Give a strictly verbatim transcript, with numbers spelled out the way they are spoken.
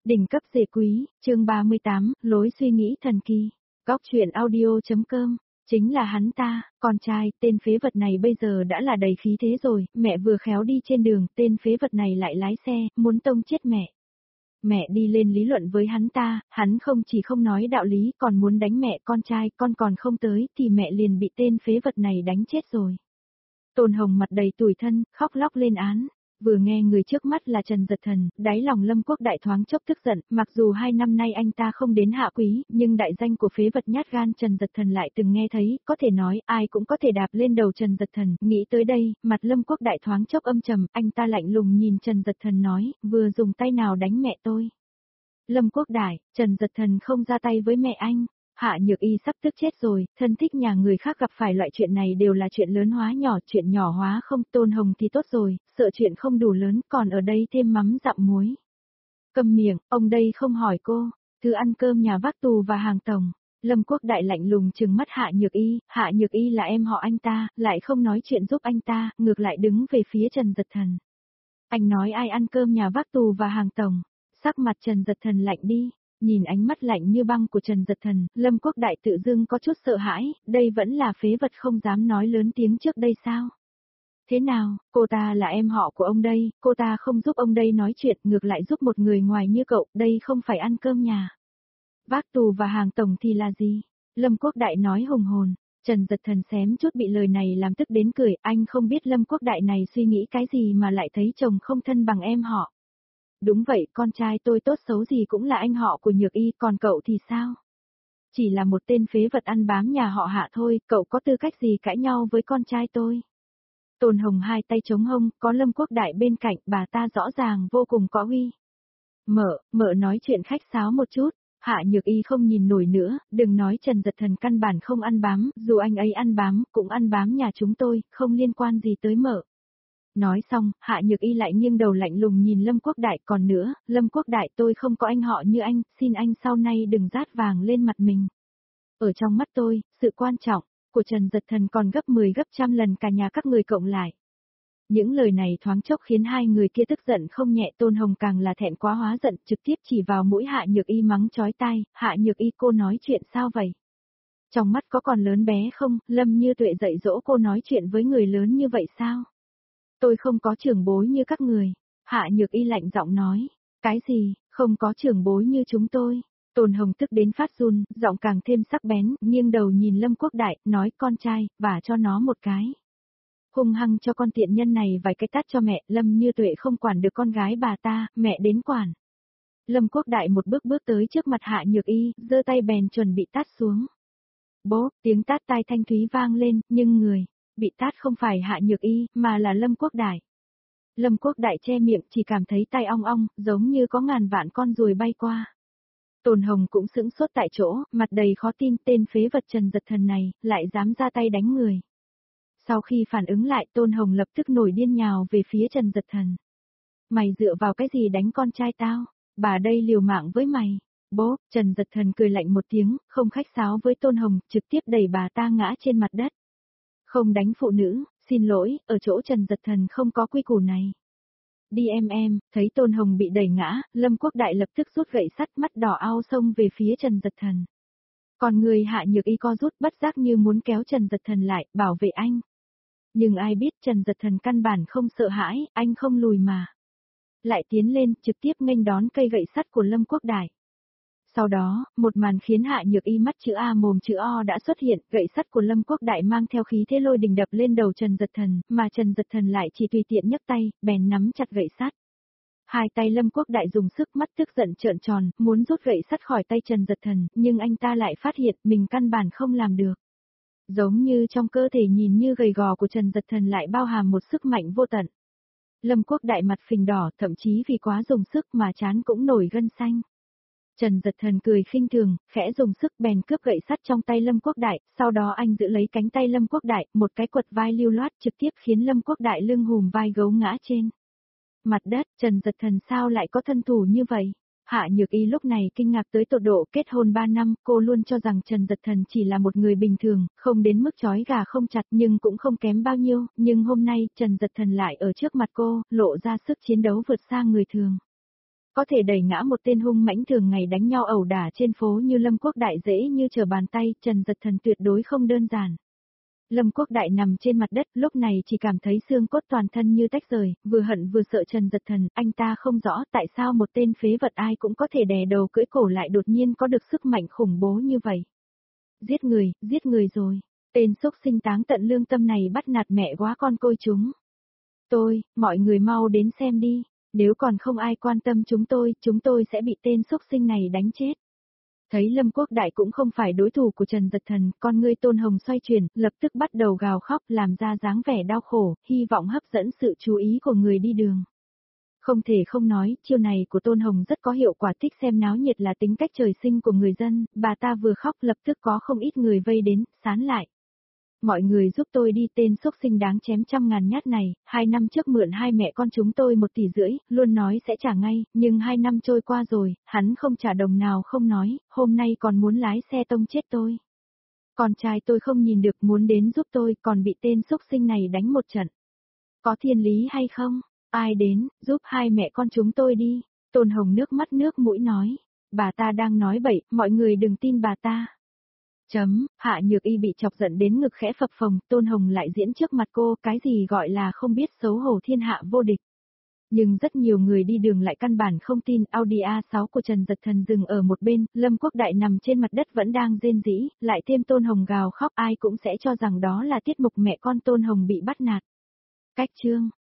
Đỉnh cấp dề quý, chương ba mươi tám, lối suy nghĩ thần kỳ. Góc truyện audio.com, chính là hắn ta, con trai, tên phế vật này bây giờ đã là đầy khí thế rồi, mẹ vừa khéo đi trên đường, tên phế vật này lại lái xe, muốn tông chết mẹ. Mẹ đi lên lý luận với hắn ta, hắn không chỉ không nói đạo lý còn muốn đánh mẹ, con trai, con còn không tới thì mẹ liền bị tên phế vật này đánh chết rồi. Tôn Hồng mặt đầy tủi thân, khóc lóc lên án. Vừa nghe người trước mắt là Trần Dật Thần, đáy lòng Lâm Quốc Đại thoáng chốc tức giận, mặc dù hai năm nay anh ta không đến hạ quý, nhưng đại danh của phế vật nhát gan Trần Dật Thần lại từng nghe thấy, có thể nói ai cũng có thể đạp lên đầu Trần Dật Thần, nghĩ tới đây, mặt Lâm Quốc Đại thoáng chốc âm trầm, anh ta lạnh lùng nhìn Trần Dật Thần nói, vừa dùng tay nào đánh mẹ tôi. Lâm Quốc Đại, Trần Dật Thần không ra tay với mẹ anh. Hạ Nhược Y sắp tức chết rồi, thân thích nhà người khác gặp phải loại chuyện này đều là chuyện lớn hóa nhỏ, chuyện nhỏ hóa không. Tôn Hồng thì tốt rồi, sợ chuyện không đủ lớn, còn ở đây thêm mắm dặm muối. Câm miệng, ông đây không hỏi cô, thứ ăn cơm nhà vác tù và hàng tổng. Lâm Quốc Đại lạnh lùng trừng mắt Hạ Nhược Y, Hạ Nhược Y là em họ anh ta, lại không nói chuyện giúp anh ta, ngược lại đứng về phía Trần Dật Thần. Anh nói ai ăn cơm nhà vác tù và hàng tổng, sắc mặt Trần Dật Thần lạnh đi. Nhìn ánh mắt lạnh như băng của Trần Dật Thần, Lâm Quốc Đại tự dưng có chút sợ hãi, đây vẫn là phế vật không dám nói lớn tiếng trước đây sao? Thế nào, cô ta là em họ của ông đây, cô ta không giúp ông đây nói chuyện, ngược lại giúp một người ngoài như cậu, đây không phải ăn cơm nhà. Vác tù và hàng tổng thì là gì? Lâm Quốc Đại nói hùng hồn, Trần Dật Thần xém chút bị lời này làm tức đến cười, anh không biết Lâm Quốc Đại này suy nghĩ cái gì mà lại thấy chồng không thân bằng em họ. Đúng vậy, con trai tôi tốt xấu gì cũng là anh họ của Nhược Y, còn cậu thì sao? Chỉ là một tên phế vật ăn bám nhà họ Hạ thôi, cậu có tư cách gì cãi nhau với con trai tôi? Tôn Hồng hai tay chống hông, có Lâm Quốc Đại bên cạnh, bà ta rõ ràng vô cùng có uy. Mợ, mợ nói chuyện khách sáo một chút, Hạ Nhược Y không nhìn nổi nữa, đừng nói Trần Dật Thần căn bản không ăn bám, dù anh ấy ăn bám, cũng ăn bám nhà chúng tôi, không liên quan gì tới mợ. Nói xong, Hạ Nhược Y lại nghiêng đầu lạnh lùng nhìn Lâm Quốc Đại, còn nữa, Lâm Quốc Đại tôi không có anh họ như anh, xin anh sau này đừng rát vàng lên mặt mình. Ở trong mắt tôi, sự quan trọng của Trần Dật Thần còn gấp mười gấp trăm lần cả nhà các người cộng lại. Những lời này thoáng chốc khiến hai người kia tức giận không nhẹ. Tôn Hồng càng là thẹn quá hóa giận, trực tiếp chỉ vào mũi Hạ Nhược Y mắng chói tai, Hạ Nhược Y cô nói chuyện sao vậy? Trong mắt có còn lớn bé không, Lâm Như Tuệ dạy dỗ cô nói chuyện với người lớn như vậy sao? Tôi không có trưởng bối như các người. Hạ Nhược Y lạnh giọng nói. Cái gì, không có trưởng bối như chúng tôi. Tôn Hồng tức đến phát run, giọng càng thêm sắc bén, nghiêng đầu nhìn Lâm Quốc Đại, nói con trai, vả cho nó một cái. Hung hăng cho con tiện nhân này vài cái tát cho mẹ, Lâm Như Tuệ không quản được con gái bà ta, mẹ đến quản. Lâm Quốc Đại một bước bước tới trước mặt Hạ Nhược Y, giơ tay bèn chuẩn bị tát xuống. Bố, tiếng tát tai thanh thúy vang lên, nhưng người bị tát không phải Hạ Nhược Y, mà là Lâm Quốc Đại. Lâm Quốc Đại che miệng, chỉ cảm thấy tai ong ong, giống như có ngàn vạn con ruồi bay qua. Tôn Hồng cũng sững sốt tại chỗ, mặt đầy khó tin, tên phế vật Trần Dật Thần này, lại dám ra tay đánh người. Sau khi phản ứng lại, Tôn Hồng lập tức nổi điên nhào về phía Trần Dật Thần. Mày dựa vào cái gì đánh con trai tao? Bà đây liều mạng với mày. Bố, Trần Dật Thần cười lạnh một tiếng, không khách sáo với Tôn Hồng, trực tiếp đẩy bà ta ngã trên mặt đất. Không đánh phụ nữ, xin lỗi, ở chỗ Trần Dật Thần không có quy củ này. Đi em em, thấy Tôn Hồng bị đẩy ngã, Lâm Quốc Đại lập tức rút gậy sắt, mắt đỏ ao xông về phía Trần Dật Thần. Còn người Hạ Nhược Y co rút bất giác như muốn kéo Trần Dật Thần lại, bảo vệ anh. Nhưng ai biết Trần Dật Thần căn bản không sợ hãi, anh không lùi mà. Lại tiến lên, trực tiếp nghênh đón cây gậy sắt của Lâm Quốc Đại. Sau đó, một màn khiến Hạ Nhược Y mắt chữ A mồm chữ O đã xuất hiện, gậy sắt của Lâm Quốc Đại mang theo khí thế lôi đình đập lên đầu Trần Dật Thần, mà Trần Dật Thần lại chỉ tùy tiện nhấc tay, bèn nắm chặt gậy sắt. Hai tay Lâm Quốc Đại dùng sức, mắt tức giận trợn tròn, muốn rút gậy sắt khỏi tay Trần Dật Thần, nhưng anh ta lại phát hiện mình căn bản không làm được. Giống như trong cơ thể nhìn như gầy gò của Trần Dật Thần lại bao hàm một sức mạnh vô tận. Lâm Quốc Đại mặt phình đỏ, thậm chí vì quá dùng sức mà trán cũng nổi gân xanh. Trần Dật Thần cười khinh thường, khẽ dùng sức bèn cướp gậy sắt trong tay Lâm Quốc Đại, sau đó anh giữ lấy cánh tay Lâm Quốc Đại, một cái quật vai lưu loát trực tiếp khiến Lâm Quốc Đại lưng hùm vai gấu ngã trên mặt đất. Trần Dật Thần sao lại có thân thủ như vậy? Hạ Nhược Y lúc này kinh ngạc tới tột độ, kết hôn ba năm, cô luôn cho rằng Trần Dật Thần chỉ là một người bình thường, không đến mức chói gà không chặt nhưng cũng không kém bao nhiêu, nhưng hôm nay Trần Dật Thần lại ở trước mặt cô, lộ ra sức chiến đấu vượt xa người thường. có thể đẩy ngã một tên hung mãnh thường ngày đánh nhau ẩu đả trên phố như Lâm Quốc Đại dễ như trở bàn tay, Trần Dật Thần tuyệt đối không đơn giản. Lâm Quốc Đại nằm trên mặt đất, lúc này chỉ cảm thấy xương cốt toàn thân như tách rời, vừa hận vừa sợ Trần Dật Thần, anh ta không rõ tại sao một tên phế vật ai cũng có thể đè đầu cưỡi cổ lại đột nhiên có được sức mạnh khủng bố như vậy. Giết người, giết người rồi, tên xúc sinh táng tận lương tâm này bắt nạt mẹ quá con côi chúng. Tôi, mọi người mau đến xem đi, nếu còn không ai quan tâm chúng tôi, chúng tôi sẽ bị tên xúc sinh này đánh chết. Thấy Lâm Quốc Đại cũng không phải đối thủ của Trần Dật Thần, con ngươi Tôn Hồng xoay chuyển, lập tức bắt đầu gào khóc làm ra dáng vẻ đau khổ, hy vọng hấp dẫn sự chú ý của người đi đường. Không thể không nói, chiêu này của Tôn Hồng rất có hiệu quả, thích xem náo nhiệt là tính cách trời sinh của người dân, bà ta vừa khóc lập tức có không ít người vây đến, sán lại. Mọi người giúp tôi đi, tên xúc sinh đáng chém trăm ngàn nhát này, hai năm trước mượn hai mẹ con chúng tôi một tỷ rưỡi, luôn nói sẽ trả ngay, nhưng hai năm trôi qua rồi, hắn không trả đồng nào không nói, hôm nay còn muốn lái xe tông chết tôi. Con trai tôi không nhìn được muốn đến giúp tôi, còn bị tên xúc sinh này đánh một trận. Có thiên lý hay không? Ai đến, giúp hai mẹ con chúng tôi đi. Tôn Hồng nước mắt nước mũi nói, bà ta đang nói bậy, mọi người đừng tin bà ta. Chấm, Hạ Nhược Y bị chọc giận đến ngực khẽ phập phồng, Tôn Hồng lại diễn trước mặt cô, cái gì gọi là không biết xấu hổ thiên hạ vô địch. Nhưng rất nhiều người đi đường lại căn bản không tin, Audi a sáu của Trần Dật Thần dừng ở một bên, Lâm Quốc Đại nằm trên mặt đất vẫn đang rên rỉ, lại thêm Tôn Hồng gào khóc, ai cũng sẽ cho rằng đó là tiết mục mẹ con Tôn Hồng bị bắt nạt. Cách chương